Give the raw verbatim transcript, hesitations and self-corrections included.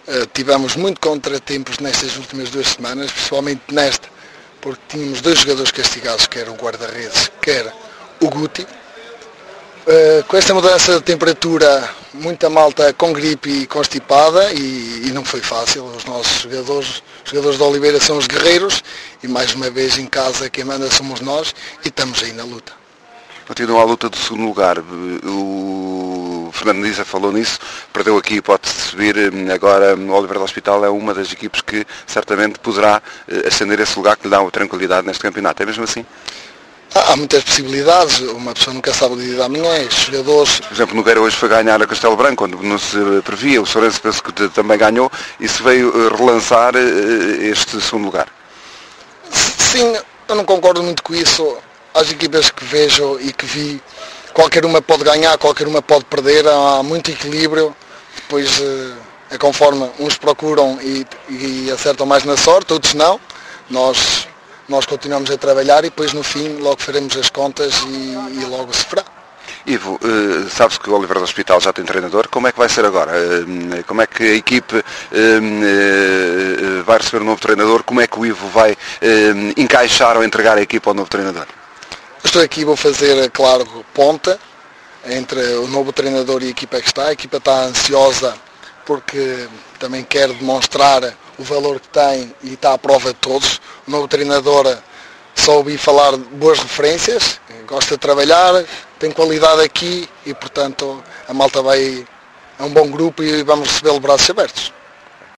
Uh, tivemos muito contratempos nestas últimas duas semanas, principalmente nesta, porque tínhamos dois jogadores castigados, quer o guarda-redes, quer o Guti. Uh, com esta mudança de temperatura, muita malta com gripe e constipada e, e não foi fácil. Os nossos jogadores, os jogadores de Oliveira são os guerreiros e mais uma vez em casa quem manda somos nós e estamos aí na luta. Continuam a luta do segundo lugar. O Fernando Niza falou nisso, perdeu aqui a hipótese de subir. Agora o Oliveira do Hospital é uma das equipes que certamente poderá ascender esse lugar que lhe dá uma tranquilidade neste campeonato. É mesmo assim? Há muitas possibilidades, uma pessoa nunca sabe o dia da manhã, os jogadores... Por exemplo, Nogueira hoje foi ganhar a Castelo Branco, quando não se previa, o Sourense penso que também ganhou, e se veio relançar este segundo lugar. Sim, eu não concordo muito com isso. As equipas que vejo e que vi, qualquer uma pode ganhar, qualquer uma pode perder, há muito equilíbrio, depois é conforme uns procuram e, e acertam mais na sorte, outros não. Nós... Nós continuamos a trabalhar e depois no fim logo faremos as contas e, e logo se fará. Ivo, uh, sabes que o Oliveira do Hospital já tem treinador, como é que vai ser agora? Uh, como é que a equipe uh, uh, vai receber um novo treinador? Como é que o Ivo vai uh, encaixar ou entregar a equipe ao novo treinador? Estou aqui, vou fazer, claro, ponta entre o novo treinador e a equipa que está. A equipa está ansiosa porque também quer demonstrar o valor que tem e está à prova de todos. O novo treinador só ouvi falar de boas referências, gosta de trabalhar, tem qualidade aqui e, portanto, a malta vai a um bom grupo e vamos recebê-lo de braços abertos.